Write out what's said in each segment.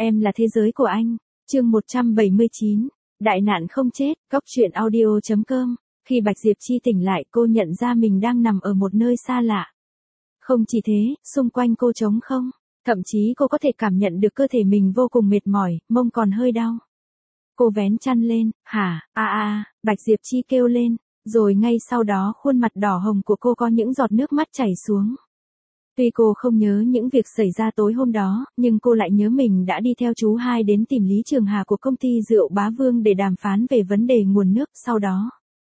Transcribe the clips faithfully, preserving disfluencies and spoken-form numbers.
Em là thế giới của anh. Chương một trăm bảy mươi chín. Đại nạn không chết. Góc truyện audio chấm com. Khi Bạch Diệp Chi tỉnh lại, cô nhận ra mình đang nằm ở một nơi xa lạ. Không chỉ thế, xung quanh cô trống không. Thậm chí cô có thể cảm nhận được cơ thể mình vô cùng mệt mỏi, mông còn hơi đau. Cô vén chăn lên. Hả? A a, Bạch Diệp Chi kêu lên. Rồi ngay sau đó khuôn mặt đỏ hồng của cô có những giọt nước mắt chảy xuống. Tuy cô không nhớ những việc xảy ra tối hôm đó, nhưng cô lại nhớ mình đã đi theo chú hai đến tìm Lý Trường Hà của công ty rượu Bá Vương để đàm phán về vấn đề nguồn nước. Sau đó,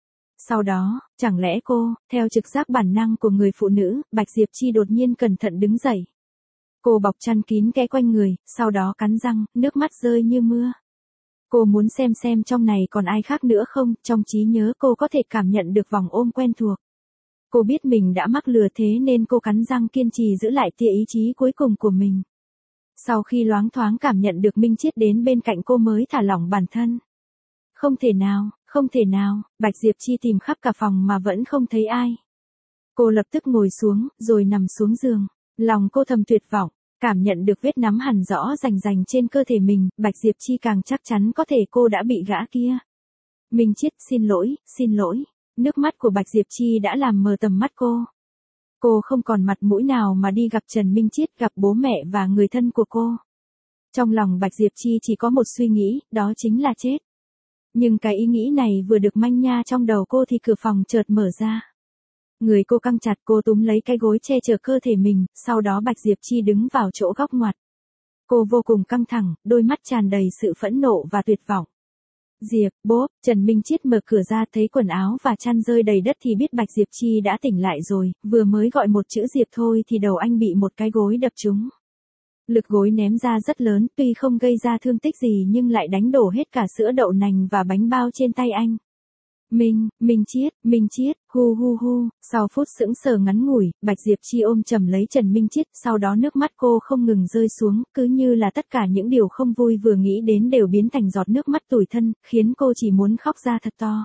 sau đó, chẳng lẽ cô, theo trực giác bản năng của người phụ nữ, Bạch Diệp Chi đột nhiên cẩn thận đứng dậy. Cô bọc chăn kín kẽ quanh người, sau đó cắn răng, nước mắt rơi như mưa. Cô muốn xem xem trong này còn ai khác nữa không, trong trí nhớ cô có thể cảm nhận được vòng ôm quen thuộc. Cô biết mình đã mắc lừa thế nên cô cắn răng kiên trì giữ lại tia ý chí cuối cùng của mình. Sau khi loáng thoáng cảm nhận được Minh Chiết đến bên cạnh cô mới thả lỏng bản thân. Không thể nào, không thể nào, Bạch Diệp Chi tìm khắp cả phòng mà vẫn không thấy ai. Cô lập tức ngồi xuống, rồi nằm xuống giường. Lòng cô thầm tuyệt vọng, cảm nhận được vết nắm hằn rõ rành rành trên cơ thể mình, Bạch Diệp Chi càng chắc chắn có thể cô đã bị gã kia. Minh Chiết, xin lỗi, xin lỗi. Nước mắt của Bạch Diệp Chi đã làm mờ tầm mắt cô. Cô không còn mặt mũi nào mà đi gặp Trần Minh Chiết, gặp bố mẹ và người thân của cô. Trong lòng Bạch Diệp Chi chỉ có một suy nghĩ, đó chính là chết. Nhưng cái ý nghĩ này vừa được manh nha trong đầu cô thì cửa phòng chợt mở ra. Người cô căng chặt, cô túm lấy cái gối che chở cơ thể mình, sau đó Bạch Diệp Chi đứng vào chỗ góc ngoặt. Cô vô cùng căng thẳng, đôi mắt tràn đầy sự phẫn nộ và tuyệt vọng. Diệp, bốp, Trần Minh Chiết mở cửa ra thấy quần áo và chăn rơi đầy đất thì biết Bạch Diệp Chi đã tỉnh lại rồi, vừa mới gọi một chữ Diệp thôi thì đầu anh bị một cái gối đập trúng. Lực gối ném ra rất lớn, tuy không gây ra thương tích gì nhưng lại đánh đổ hết cả sữa đậu nành và bánh bao trên tay anh. Minh, Minh Chiết, Minh Chiết, hu hu hu, sau phút sững sờ ngắn ngủi, Bạch Diệp Chi ôm chầm lấy Trần Minh Chiết, sau đó nước mắt cô không ngừng rơi xuống, cứ như là tất cả những điều không vui vừa nghĩ đến đều biến thành giọt nước mắt tủi thân, khiến cô chỉ muốn khóc ra thật to.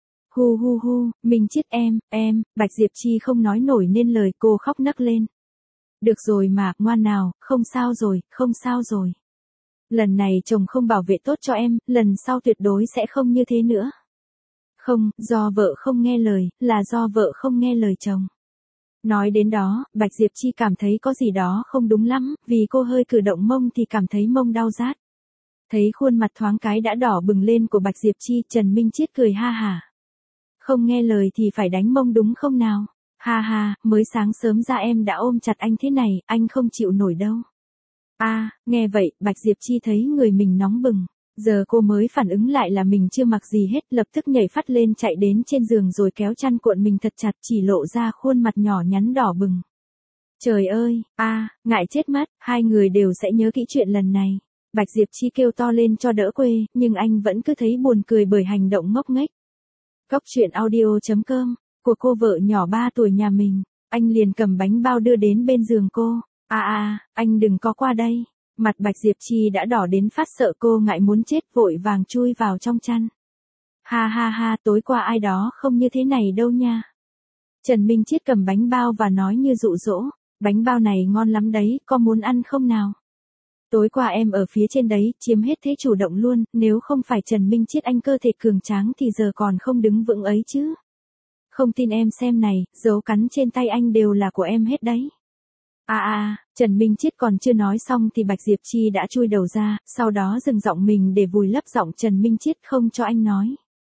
Hu hu hu, Minh Chiết em, em, Bạch Diệp Chi không nói nổi nên lời, cô khóc nấc lên. Được rồi mà, ngoan nào, không sao rồi, không sao rồi. Lần này chồng không bảo vệ tốt cho em, lần sau tuyệt đối sẽ không như thế nữa. Không, do vợ không nghe lời, là do vợ không nghe lời chồng. Nói đến đó, Bạch Diệp Chi cảm thấy có gì đó không đúng lắm, vì cô hơi cử động mông thì cảm thấy mông đau rát. Thấy khuôn mặt thoáng cái đã đỏ bừng lên của Bạch Diệp Chi, Trần Minh Chiết cười ha hả. Không nghe lời thì phải đánh mông đúng không nào? Ha ha, mới sáng sớm ra em đã ôm chặt anh thế này, anh không chịu nổi đâu. A, à, nghe vậy, Bạch Diệp Chi thấy người mình nóng bừng. Giờ cô mới phản ứng lại là mình chưa mặc gì hết, lập tức nhảy phắt lên chạy đến trên giường rồi kéo chăn cuộn mình thật chặt, chỉ lộ ra khuôn mặt nhỏ nhắn đỏ bừng. Trời ơi, a, à, ngại chết mất, hai người đều sẽ nhớ kỹ chuyện lần này. Bạch Diệp Chi kêu to lên cho đỡ quê, nhưng anh vẫn cứ thấy buồn cười bởi hành động ngốc nghếch. Góc truyện audio chấm com, của cô vợ nhỏ ba tuổi nhà mình, anh liền cầm bánh bao đưa đến bên giường cô. A a, anh đừng có qua đây. Mặt Bạch Diệp Chi đã đỏ đến phát sợ, cô ngại muốn chết vội vàng chui vào trong chăn. Ha ha ha, tối qua ai đó không như thế này đâu nha. Trần Minh Chiết cầm bánh bao và nói như dụ dỗ, bánh bao này ngon lắm đấy, có muốn ăn không nào? Tối qua em ở phía trên đấy, chiếm hết thế chủ động luôn, nếu không phải Trần Minh Chiết anh cơ thể cường tráng thì giờ còn không đứng vững ấy chứ. Không tin em xem này, dấu cắn trên tay anh đều là của em hết đấy. À à, Trần Minh Chiết còn chưa nói xong thì Bạch Diệp Chi đã chui đầu ra, sau đó dừng giọng mình để vùi lấp giọng Trần Minh Chiết không cho anh nói.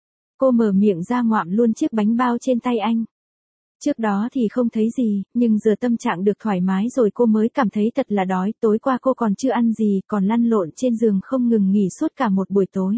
Cô mở miệng ra ngoạm luôn chiếc bánh bao trên tay anh. Trước đó thì không thấy gì, nhưng giờ tâm trạng được thoải mái rồi cô mới cảm thấy thật là đói, tối qua cô còn chưa ăn gì, còn lăn lộn trên giường không ngừng nghỉ suốt cả một buổi tối.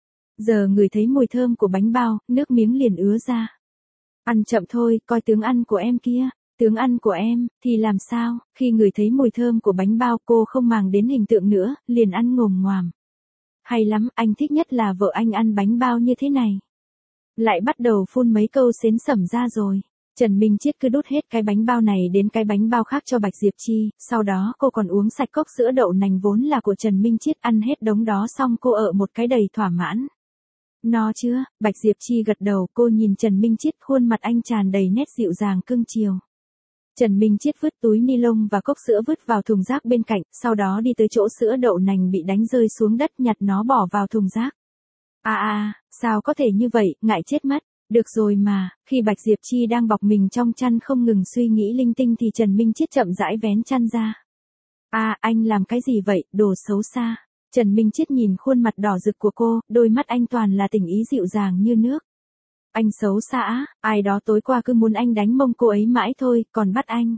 Giờ ngửi thấy mùi thơm của bánh bao, nước miếng liền ứa ra. Ăn chậm thôi, coi tướng ăn của em kia. Tướng ăn của em, thì làm sao, khi ngửi thấy mùi thơm của bánh bao cô không màng đến hình tượng nữa, liền ăn ngồm ngoàm. Hay lắm, anh thích nhất là vợ anh ăn bánh bao như thế này. Lại bắt đầu phun mấy câu xến xẩm ra rồi. Trần Minh Chiết cứ đút hết cái bánh bao này đến cái bánh bao khác cho Bạch Diệp Chi, sau đó cô còn uống sạch cốc sữa đậu nành vốn là của Trần Minh Chiết, ăn hết đống đó xong cô ợ một cái đầy thỏa mãn. No chưa? Bạch Diệp Chi gật đầu, cô nhìn Trần Minh Chiết, khuôn mặt anh tràn đầy nét dịu dàng cưng chiều. Trần Minh Chiết vứt túi ni lông và cốc sữa vứt vào thùng rác bên cạnh, sau đó đi tới chỗ sữa đậu nành bị đánh rơi xuống đất nhặt nó bỏ vào thùng rác. À à, sao có thể như vậy, ngại chết mất. Được rồi mà, khi Bạch Diệp Chi đang bọc mình trong chăn không ngừng suy nghĩ linh tinh thì Trần Minh Chiết chậm rãi vén chăn ra. À, anh làm cái gì vậy, đồ xấu xa. Trần Minh Chiết nhìn khuôn mặt đỏ rực của cô, đôi mắt anh toàn là tình ý dịu dàng như nước. Anh xấu xa, ai đó tối qua cứ muốn anh đánh mông cô ấy mãi thôi, còn bắt anh.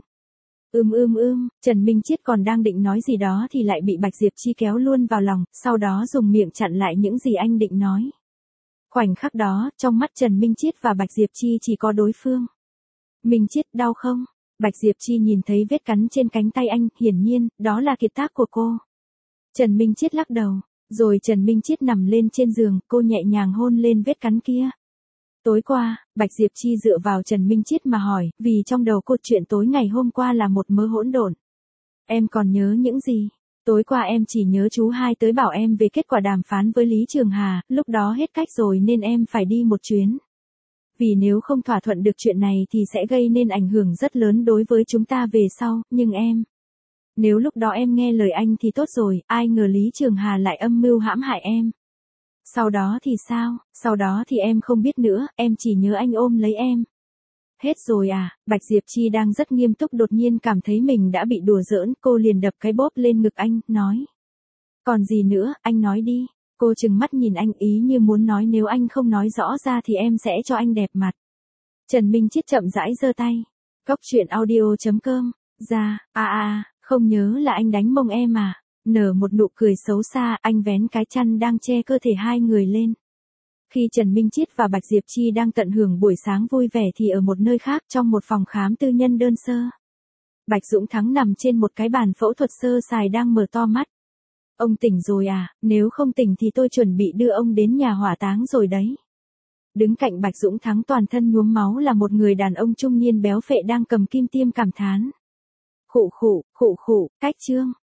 Ưm ưm ưm, Trần Minh Chiết còn đang định nói gì đó thì lại bị Bạch Diệp Chi kéo luôn vào lòng, sau đó dùng miệng chặn lại những gì anh định nói. Khoảnh khắc đó, trong mắt Trần Minh Chiết và Bạch Diệp Chi chỉ có đối phương. Minh Chiết, đau không? Bạch Diệp Chi nhìn thấy vết cắn trên cánh tay anh, hiển nhiên, đó là kiệt tác của cô. Trần Minh Chiết lắc đầu, rồi Trần Minh Chiết nằm lên trên giường, cô nhẹ nhàng hôn lên vết cắn kia. Tối qua, Bạch Diệp Chi dựa vào Trần Minh Chiết mà hỏi, vì trong đầu cô chuyện tối ngày hôm qua là một mớ hỗn độn. Em còn nhớ những gì? Tối qua em chỉ nhớ chú hai tới bảo em về kết quả đàm phán với Lý Trường Hà, lúc đó hết cách rồi nên em phải đi một chuyến. Vì nếu không thỏa thuận được chuyện này thì sẽ gây nên ảnh hưởng rất lớn đối với chúng ta về sau, nhưng em... Nếu lúc đó em nghe lời anh thì tốt rồi, ai ngờ Lý Trường Hà lại âm mưu hãm hại em. Sau đó thì sao, sau đó thì em không biết nữa, em chỉ nhớ anh ôm lấy em. Hết rồi à, Bạch Diệp Chi đang rất nghiêm túc đột nhiên cảm thấy mình đã bị đùa giỡn, cô liền đập cái bóp lên ngực anh, nói. Còn gì nữa, anh nói đi. Cô trừng mắt nhìn anh ý như muốn nói nếu anh không nói rõ ra thì em sẽ cho anh đẹp mặt. Trần Minh Chiết chậm rãi giơ tay. Cóc truyện audio chấm com, ra, à à, không nhớ là anh đánh mông em à. Nở một nụ cười xấu xa, anh vén cái chăn đang che cơ thể hai người lên. Khi Trần Minh Chiết và Bạch Diệp Chi đang tận hưởng buổi sáng vui vẻ thì ở một nơi khác trong một phòng khám tư nhân đơn sơ. Bạch Dũng Thắng nằm trên một cái bàn phẫu thuật sơ sài đang mở to mắt. Ông tỉnh rồi à, nếu không tỉnh thì tôi chuẩn bị đưa ông đến nhà hỏa táng rồi đấy. Đứng cạnh Bạch Dũng Thắng toàn thân nhuốm máu là một người đàn ông trung niên béo phệ đang cầm kim tiêm cảm thán. Khụ khụ, khụ khụ, cách trương.